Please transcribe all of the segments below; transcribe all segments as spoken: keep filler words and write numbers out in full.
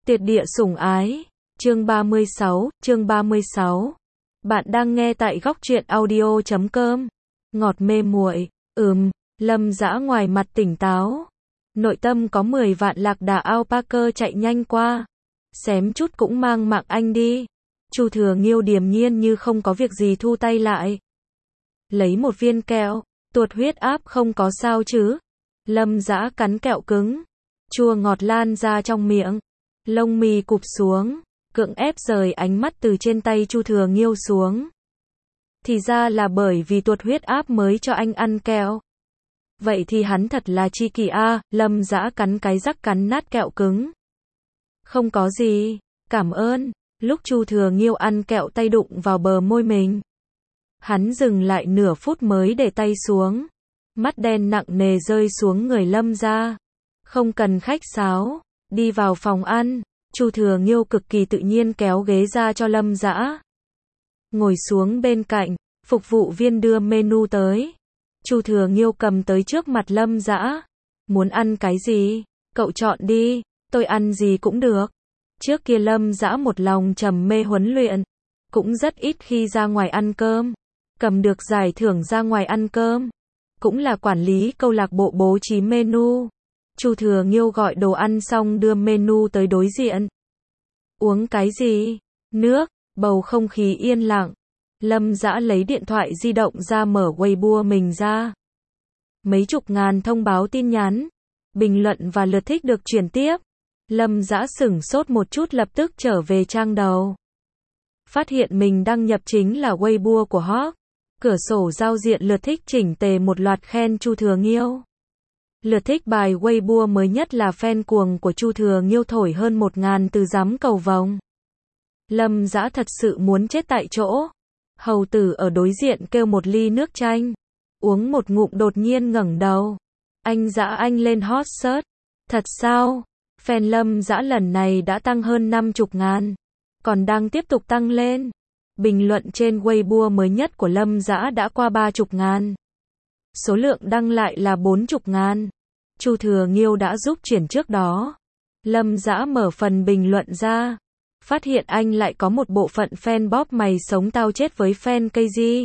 Tuyệt địa sủng ái, chương ba mươi sáu, chương ba mươi sáu. Bạn đang nghe tại góc truyện audio chấm com. Ngọt mê muội, ừm, Lâm Dã ngoài mặt tỉnh táo. Nội tâm có mười vạn lạc đà alpaca chạy nhanh qua. Xém chút cũng mang mạng anh đi. Chu Thừa Nghiêu điềm nhiên như không có việc gì thu tay lại. Lấy một viên kẹo, tuột huyết áp không có sao chứ. Lâm Dã cắn kẹo cứng. Chua ngọt lan ra trong miệng. Lông mi cụp xuống, cưỡng ép rời ánh mắt từ trên tay Chu Thừa Nghiêu xuống. Thì ra là bởi vì tuột huyết áp mới cho anh ăn kẹo. Vậy thì hắn thật là chi kỷ a, Lâm Dã cắn cái rắc cắn nát kẹo cứng. Không có gì, cảm ơn. Lúc Chu Thừa Nghiêu ăn kẹo tay đụng vào bờ môi mình. Hắn dừng lại nửa phút mới để tay xuống. Mắt đen nặng nề rơi xuống người Lâm ra. Không cần khách sáo. Đi vào phòng ăn, Chu Thừa Nghiêu cực kỳ tự nhiên kéo ghế ra cho Lâm Dã. Ngồi xuống bên cạnh, phục vụ viên đưa menu tới. Chu Thừa Nghiêu cầm tới trước mặt Lâm Dã. Muốn ăn cái gì? Cậu chọn đi, tôi ăn gì cũng được. Trước kia Lâm Dã một lòng trầm mê huấn luyện, cũng rất ít khi ra ngoài ăn cơm. Cầm được giải thưởng ra ngoài ăn cơm, cũng là quản lý câu lạc bộ bố trí menu. Chu Thừa Nghiêu gọi đồ ăn xong đưa menu tới đối diện. Uống cái gì? Nước. Bầu không khí yên lặng. Lâm Dã lấy điện thoại di động ra mở Weibo mình ra. Mấy chục ngàn thông báo tin nhắn, bình luận và lượt thích được chuyển tiếp. Lâm Dã sửng sốt một chút lập tức trở về trang đầu. Phát hiện mình đăng nhập chính là Weibo của Hawk. Cửa sổ giao diện lượt thích chỉnh tề một loạt khen Chu Thừa Nghiêu. Lượt thích bài Weibo mới nhất là fan cuồng của Chu Thừa Nghiêu thổi hơn một ngàn từ giám cầu vồng. Lâm Dã thật sự muốn chết tại chỗ. Hầu tử ở đối diện kêu một ly nước chanh. Uống một ngụm đột nhiên ngẩng đầu. Anh Dã anh lên hot search. Thật sao? Fan Lâm Dã lần này đã tăng hơn năm mươi ngàn. Còn đang tiếp tục tăng lên. Bình luận trên Weibo mới nhất của Lâm Dã đã qua ba mươi ngàn. Số lượng đăng lại là bốn mươi ngàn. Chu Thừa Nghiêu đã giúp chuyển trước đó. Lâm Dã mở phần bình luận ra. Phát hiện anh lại có một bộ phận fan bóp mày sống tao chết với fan ca giê.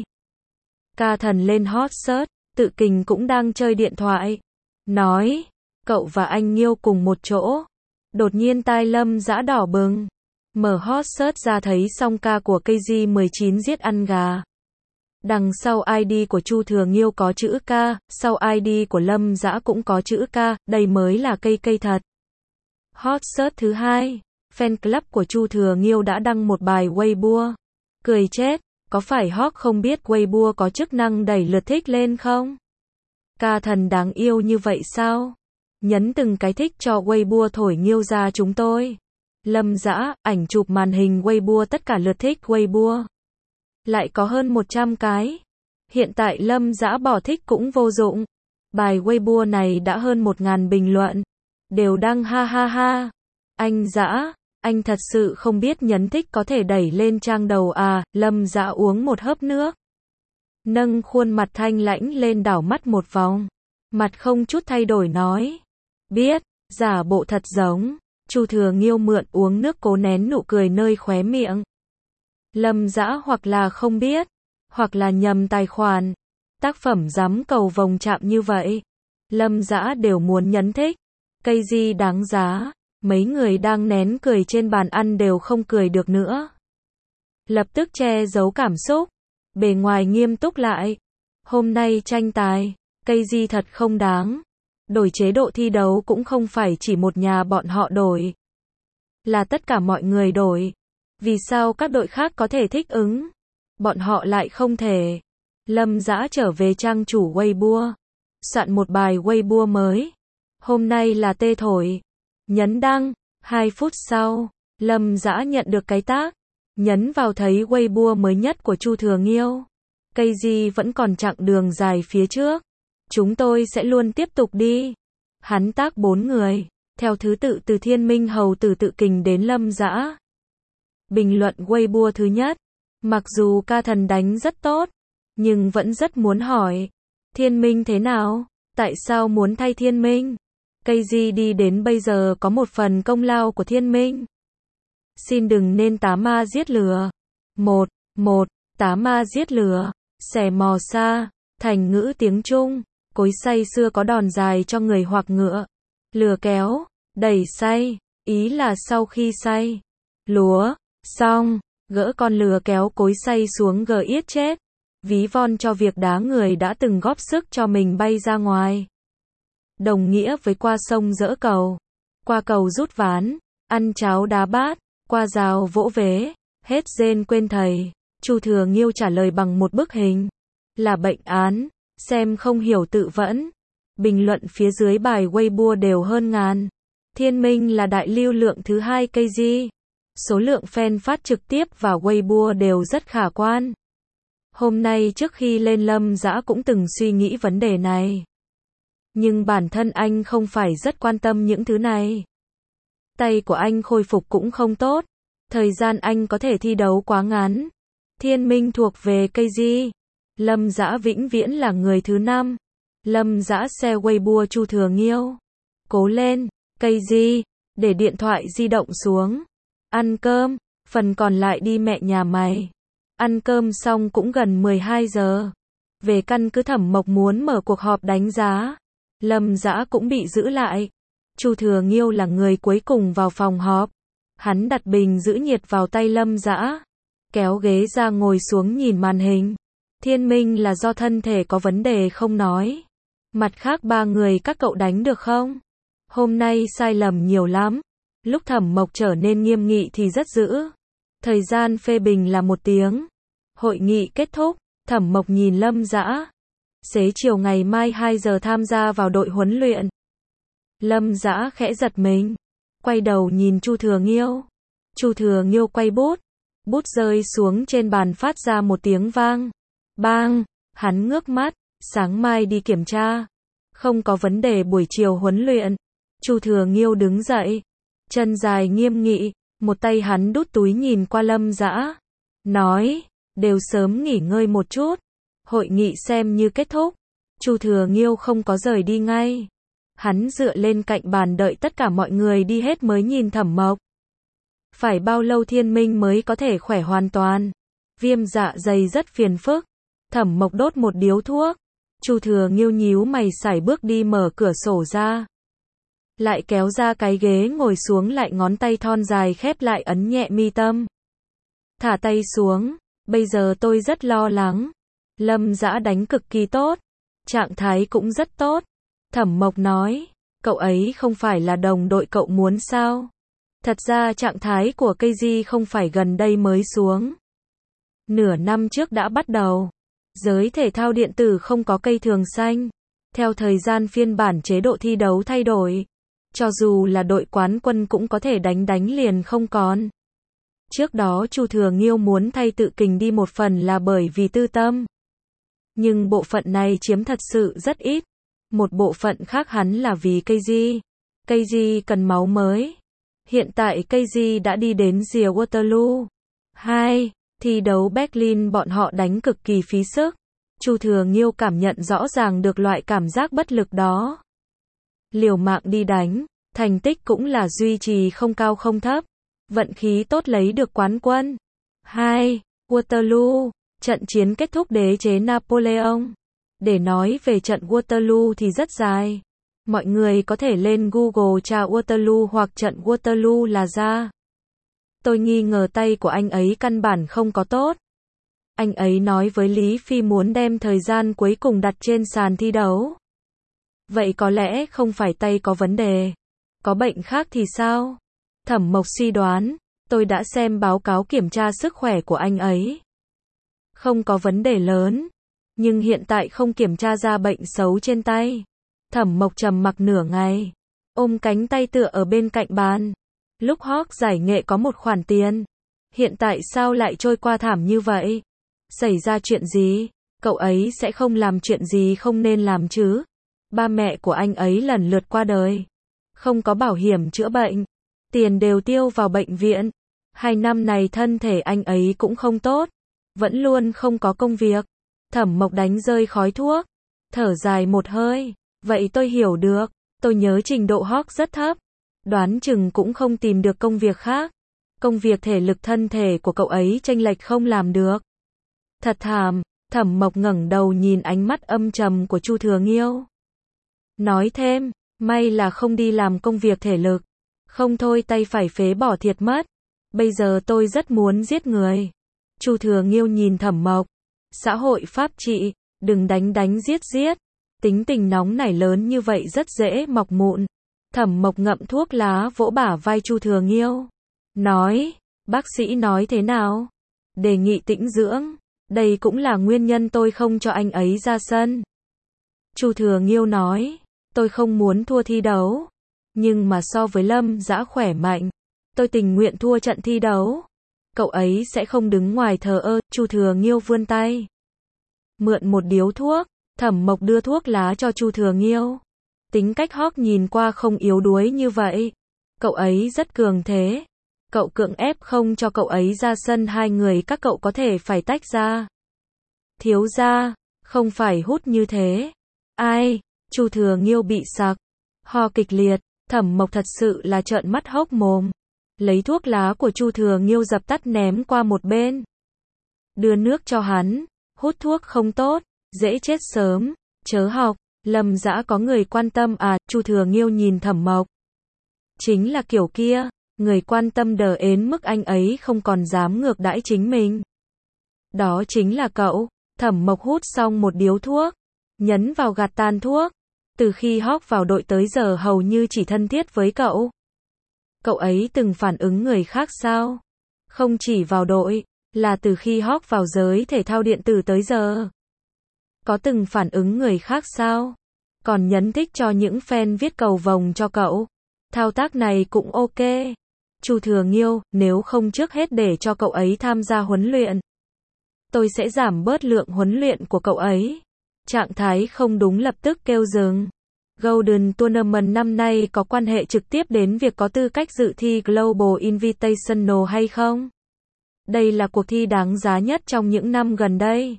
Ca Thần lên hot search, tự kình cũng đang chơi điện thoại. Nói, cậu và anh Nghiêu cùng một chỗ. Đột nhiên tai Lâm Dã đỏ bừng. Mở hot search ra thấy song ca của ca giê mười chín giết ăn gà. Đằng sau i đê của Chu Thừa Nghiêu có chữ K, sau i đê của Lâm Dã cũng có chữ K, đây mới là cây cây thật. Hot search thứ hai, fan club của Chu Thừa Nghiêu đã đăng một bài Weibo. Cười chết, có phải Hawk không biết Weibo có chức năng đẩy lượt thích lên không? Ca Thần đáng yêu như vậy sao? Nhấn từng cái thích cho Weibo thổi Nghiêu ra chúng tôi. Lâm Dã, ảnh chụp màn hình Weibo tất cả lượt thích Weibo. Lại có hơn một trăm cái. Hiện tại Lâm Dã bỏ thích cũng vô dụng. Bài Weibo này đã hơn một ngàn bình luận. Đều đăng ha ha ha. Anh Dã, anh thật sự không biết nhấn thích có thể đẩy lên trang đầu à. Lâm Dã uống một hớp nước. Nâng khuôn mặt thanh lãnh lên đảo mắt một vòng. Mặt không chút thay đổi nói. Biết, giả bộ thật giống. Chu Thừa Nghiêu mượn uống nước cố nén nụ cười nơi khóe miệng. Lâm Dã hoặc là không biết, hoặc là nhầm tài khoản. Tác phẩm giám cầu vồng chạm như vậy. Lâm Dã đều muốn nhấn thích. Cây gì đáng giá. Mấy người đang nén cười trên bàn ăn đều không cười được nữa. Lập tức che giấu cảm xúc. Bề ngoài nghiêm túc lại. Hôm nay tranh tài, cây gì thật không đáng. Đổi chế độ thi đấu cũng không phải chỉ một nhà bọn họ đổi. Là tất cả mọi người đổi. Vì sao các đội khác có thể thích ứng? Bọn họ lại không thể. Lâm Dã trở về trang chủ Weibo. Soạn một bài Weibo mới. Hôm nay là tê thổi. Nhấn đăng. Hai phút sau, Lâm Dã nhận được cái tag. Nhấn vào thấy Weibo mới nhất của Chu Thừa Nghiêu. Cây gì vẫn còn chặng đường dài phía trước. Chúng tôi sẽ luôn tiếp tục đi. Hắn tag bốn người. Theo thứ tự từ Thiên Minh Hầu từ tự kình đến Lâm Dã. Bình luận Weibo thứ nhất. Mặc dù Ca Thần đánh rất tốt, nhưng vẫn rất muốn hỏi. Thiên Minh thế nào? Tại sao muốn thay Thiên Minh? Cây gì đi đến bây giờ có một phần công lao của Thiên Minh. Xin đừng nên tá ma giết lừa. Một, một, tá ma giết lừa, xẻ mò xa, thành ngữ tiếng Trung, cối xay xưa có đòn dài cho người hoặc ngựa. Lừa kéo, đẩy xay, ý là sau khi xay lúa xong, gỡ con lừa kéo cối xay xuống gờ yết chết. Ví von cho việc đá người đã từng góp sức cho mình bay ra ngoài. Đồng nghĩa với qua sông dỡ cầu, qua cầu rút ván, ăn cháo đá bát, qua rào vỗ vế, hết rên quên thầy. Chu Thừa Nghiêu trả lời bằng một bức hình. Là bệnh án, xem không hiểu tự vẫn. Bình luận phía dưới bài Weibo đều hơn ngàn. Thiên Minh là đại lưu lượng thứ hai ca giê. Số lượng fan phát trực tiếp và Weibo đều rất khả quan. Hôm nay trước khi lên Lâm Dã cũng từng suy nghĩ vấn đề này. Nhưng bản thân anh không phải rất quan tâm những thứ này. Tay của anh khôi phục cũng không tốt. Thời gian anh có thể thi đấu quá ngắn. Thiên Minh thuộc về ca giê. Lâm Dã vĩnh viễn là người thứ năm. Lâm Dã share Weibo Chu Thừa Nghiêu. Cố lên, ca giê, để điện thoại di động xuống. Ăn cơm, phần còn lại đi mẹ nhà mày. Ăn cơm xong cũng gần mười hai giờ. Về căn cứ Thẩm Mộc muốn mở cuộc họp đánh giá. Lâm Dã cũng bị giữ lại. Chu Thừa Nghiêu là người cuối cùng vào phòng họp. Hắn đặt bình giữ nhiệt vào tay Lâm Dã, kéo ghế ra ngồi xuống nhìn màn hình. Thiên Minh là do thân thể có vấn đề không nói. Mặt khác ba người các cậu đánh được không? Hôm nay sai lầm nhiều lắm. Lúc Thẩm Mộc trở nên nghiêm nghị thì rất dữ. Thời gian phê bình là một tiếng. Hội nghị kết thúc, Thẩm Mộc nhìn Lâm Dã. Xế chiều ngày mai hai giờ tham gia vào đội huấn luyện. Lâm Dã khẽ giật mình. Quay đầu nhìn Chu Thừa Nghiêu. Chu Thừa Nghiêu quay bút. Bút rơi xuống trên bàn phát ra một tiếng vang. Bang! Hắn ngước mắt. Sáng mai đi kiểm tra. Không có vấn đề buổi chiều huấn luyện. Chu Thừa Nghiêu đứng dậy. Chân dài nghiêm nghị. Một tay hắn đút túi nhìn qua Lâm Dã. Nói. Đều sớm nghỉ ngơi một chút. Hội nghị xem như kết thúc. Chu Thừa Nghiêu không có rời đi ngay. Hắn dựa lên cạnh bàn đợi tất cả mọi người đi hết mới nhìn Thẩm Mộc. Phải bao lâu Thiên Minh mới có thể khỏe hoàn toàn? Viêm dạ dày rất phiền phức. Thẩm Mộc đốt một điếu thuốc. Chu Thừa Nghiêu nhíu mày sải bước đi mở cửa sổ ra. Lại kéo ra cái ghế ngồi xuống, lại ngón tay thon dài khép lại ấn nhẹ mi tâm. Thả tay xuống. Bây giờ tôi rất lo lắng. Lâm Dã đánh cực kỳ tốt. Trạng thái cũng rất tốt. Thẩm Mộc nói. Cậu ấy không phải là đồng đội cậu muốn sao? Thật ra trạng thái của ca giê không phải gần đây mới xuống. Nửa năm trước đã bắt đầu. Giới thể thao điện tử không có cây thường xanh. Theo thời gian phiên bản chế độ thi đấu thay đổi. Cho dù là đội quán quân cũng có thể đánh đánh liền không còn. Trước đó Chu Thừa Nghiêu muốn thay Tự Kình đi một phần là bởi vì tư tâm. Nhưng bộ phận này chiếm thật sự rất ít. Một bộ phận khác hắn là vì ca giê. ca giê cần máu mới. Hiện tại ca giê đã đi đến rìa Waterloo. hai. Thi đấu Berlin bọn họ đánh cực kỳ phí sức. Chu Thừa Nghiêu cảm nhận rõ ràng được loại cảm giác bất lực đó. Liều mạng đi đánh, thành tích cũng là duy trì không cao không thấp. Vận khí tốt lấy được quán quân. hai. Waterloo. Trận chiến kết thúc đế chế Napoleon. Để nói về trận Waterloo thì rất dài. Mọi người có thể lên Google tra Waterloo hoặc trận Waterloo là ra. Tôi nghi ngờ tay của anh ấy căn bản không có tốt. Anh ấy nói với Lý Phi muốn đem thời gian cuối cùng đặt trên sàn thi đấu. Vậy có lẽ không phải tay có vấn đề. Có bệnh khác thì sao? Thẩm Mộc suy đoán. Tôi đã xem báo cáo kiểm tra sức khỏe của anh ấy. Không có vấn đề lớn. Nhưng hiện tại không kiểm tra ra bệnh xấu trên tay. Thẩm Mộc trầm mặc nửa ngày. Ôm cánh tay tựa ở bên cạnh bàn. Lúc Hawk giải nghệ có một khoản tiền. Hiện tại sao lại trôi qua thảm như vậy? Xảy ra chuyện gì? Cậu ấy sẽ không làm chuyện gì không nên làm chứ? Ba mẹ của anh ấy lần lượt qua đời. Không có bảo hiểm chữa bệnh. Tiền đều tiêu vào bệnh viện. Hai năm này thân thể anh ấy cũng không tốt. Vẫn luôn không có công việc. Thẩm Mộc đánh rơi khói thuốc. Thở dài một hơi. Vậy tôi hiểu được. Tôi nhớ trình độ Hawk rất thấp. Đoán chừng cũng không tìm được công việc khác. công việc thể lực thân thể của cậu ấy chênh lệch không làm được. Thật thảm, Thẩm Mộc ngẩng đầu nhìn ánh mắt âm trầm của Chu Thừa Nghiêu. Nói thêm, may là không đi làm công việc thể lực. Không thôi tay phải phế bỏ thiệt mất. Bây giờ tôi rất muốn giết người. Chu Thừa Nghiêu nhìn Thẩm Mộc. Xã hội pháp trị, đừng đánh đánh giết giết. Tính tình nóng nảy lớn như vậy rất dễ mọc mụn. Thẩm Mộc ngậm thuốc lá vỗ bả vai Chu Thừa Nghiêu. Nói, bác sĩ nói thế nào? Đề nghị tĩnh dưỡng. Đây cũng là nguyên nhân tôi không cho anh ấy ra sân. Chu Thừa Nghiêu nói, tôi không muốn thua thi đấu. Nhưng mà so với Lâm Dã khỏe mạnh, tôi tình nguyện thua trận thi đấu. Cậu ấy sẽ không đứng ngoài thờ ơ. Chu Thừa Nghiêu vươn tay. Mượn một điếu thuốc. Thẩm Mộc đưa thuốc lá cho Chu Thừa Nghiêu. Tính cách Hawk nhìn qua không yếu đuối như vậy. Cậu ấy rất cường thế. Cậu cưỡng ép không cho cậu ấy ra sân, hai người các cậu có thể phải tách ra. Thiếu gia, không phải hút như thế. Ai? Chu Thừa Nghiêu bị sặc. Ho kịch liệt. Thẩm Mộc thật sự là trợn mắt hốc mồm. Lấy thuốc lá của Chu Thừa Nghiêu dập tắt ném qua một bên. Đưa nước cho hắn. Hút thuốc không tốt, dễ chết sớm. Chớ học. Lâm Dã có người quan tâm à? Chu Thừa Nghiêu nhìn Thẩm Mộc. Chính là kiểu kia. Người quan tâm đờ ến mức anh ấy không còn dám ngược đãi chính mình. Đó chính là cậu. Thẩm Mộc hút xong một điếu thuốc. Nhấn vào gạt tàn thuốc. Từ khi Hawk vào đội tới giờ hầu như chỉ thân thiết với cậu. Cậu ấy từng phản ứng người khác sao? Không chỉ vào đội, là từ khi Hawk vào giới thể thao điện tử tới giờ. Có từng phản ứng người khác sao? Còn nhấn thích cho những fan viết cầu vồng cho cậu. Thao tác này cũng ok. Chu Thừa Nghiêu, nếu không trước hết để cho cậu ấy tham gia huấn luyện. Tôi sẽ giảm bớt lượng huấn luyện của cậu ấy. Trạng thái không đúng lập tức kêu dừng. Golden Tournament năm nay có quan hệ trực tiếp đến việc có tư cách dự thi Global Invitational hay không? Đây là cuộc thi đáng giá nhất trong những năm gần đây.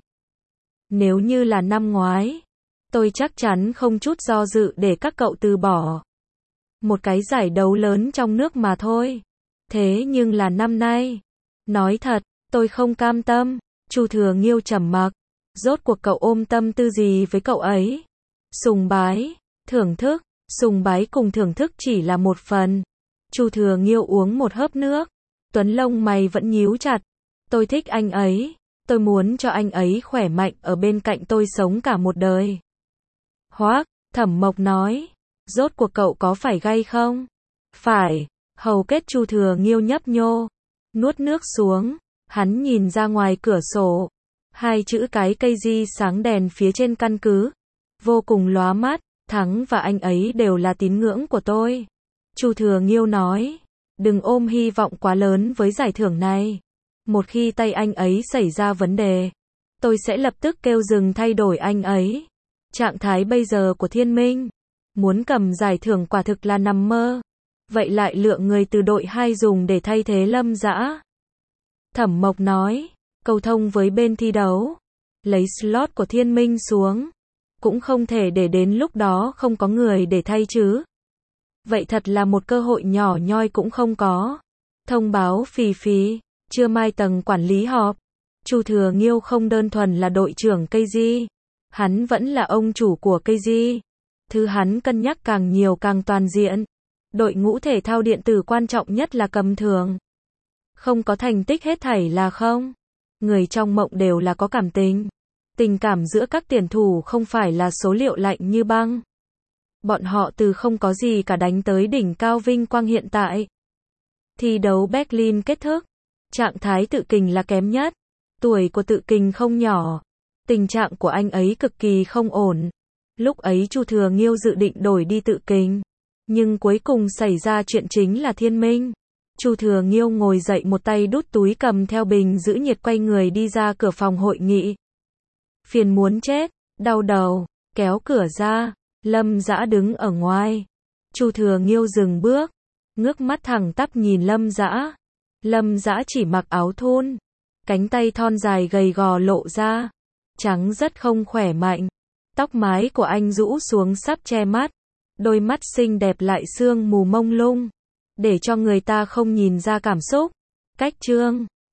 Nếu như là năm ngoái, tôi chắc chắn không chút do dự để các cậu từ bỏ. Một cái giải đấu lớn trong nước mà thôi. Thế nhưng là năm nay. Nói thật, tôi không cam tâm. Chu Thừa Nghiêu trầm mặc. Rốt cuộc cậu ôm tâm tư gì với cậu ấy? Sùng bái, thưởng thức, sùng bái cùng thưởng thức chỉ là một phần. Chu Thừa Nghiêu uống một hớp nước. Tuấn lông mày vẫn nhíu chặt. Tôi thích anh ấy. Tôi muốn cho anh ấy khỏe mạnh ở bên cạnh tôi sống cả một đời. Hoác, Thẩm Mộc nói. Rốt cuộc cậu có phải gay không? Phải. Hầu kết Chu Thừa Nghiêu nhấp nhô. Nuốt nước xuống. Hắn nhìn ra ngoài cửa sổ. Hai chữ cái cây di sáng đèn phía trên căn cứ. Vô cùng lóa mắt. Thắng và anh ấy đều là tín ngưỡng của tôi. Chu Thừa Nghiêu nói. Đừng ôm hy vọng quá lớn với giải thưởng này. Một khi tay anh ấy xảy ra vấn đề, tôi sẽ lập tức kêu dừng thay đổi anh ấy. Trạng thái bây giờ của Thiên Minh, muốn cầm giải thưởng quả thực là nằm mơ. Vậy lại lựa người từ đội hai dùng để thay thế Lâm Dã. Thẩm Mộc nói, cầu thông với bên thi đấu, lấy slot của Thiên Minh xuống. Cũng không thể để đến lúc đó không có người để thay chứ. Vậy thật là một cơ hội nhỏ nhoi cũng không có. Thông báo phì phì, trưa mai tầng quản lý họp. Chu Thừa Nghiêu không đơn thuần là đội trưởng ca giê. Hắn vẫn là ông chủ của ca giê. Thứ hắn cân nhắc càng nhiều càng toàn diện. Đội ngũ thể thao điện tử quan trọng nhất là cầm thưởng. Không có thành tích hết thảy là không. Người trong mộng đều là có cảm tình. Tình cảm giữa các tuyển thủ không phải là số liệu lạnh như băng. Bọn họ từ không có gì cả đánh tới đỉnh cao vinh quang hiện tại. Thi đấu Berlin kết thúc. Trạng thái Tự Kình là kém nhất. Tuổi của Tự Kình không nhỏ. Tình trạng của anh ấy cực kỳ không ổn. Lúc ấy Chu Thừa Nghiêu dự định đổi đi Tự Kình. Nhưng cuối cùng xảy ra chuyện chính là Thiên Minh. Chu Thừa Nghiêu ngồi dậy một tay đút túi cầm theo bình giữ nhiệt quay người đi ra cửa phòng hội nghị. Phiền muốn chết, đau đầu, kéo cửa ra, Lâm Dã đứng ở ngoài. Chu Thừa Nghiêu dừng bước, ngước mắt thẳng tắp nhìn Lâm Dã. Lâm Dã chỉ mặc áo thun, cánh tay thon dài gầy gò lộ ra, trắng rất không khỏe mạnh. Tóc mái của anh rũ xuống sắp che mắt, đôi mắt xinh đẹp lại sương mù mông lung, để cho người ta không nhìn ra cảm xúc. Cách chương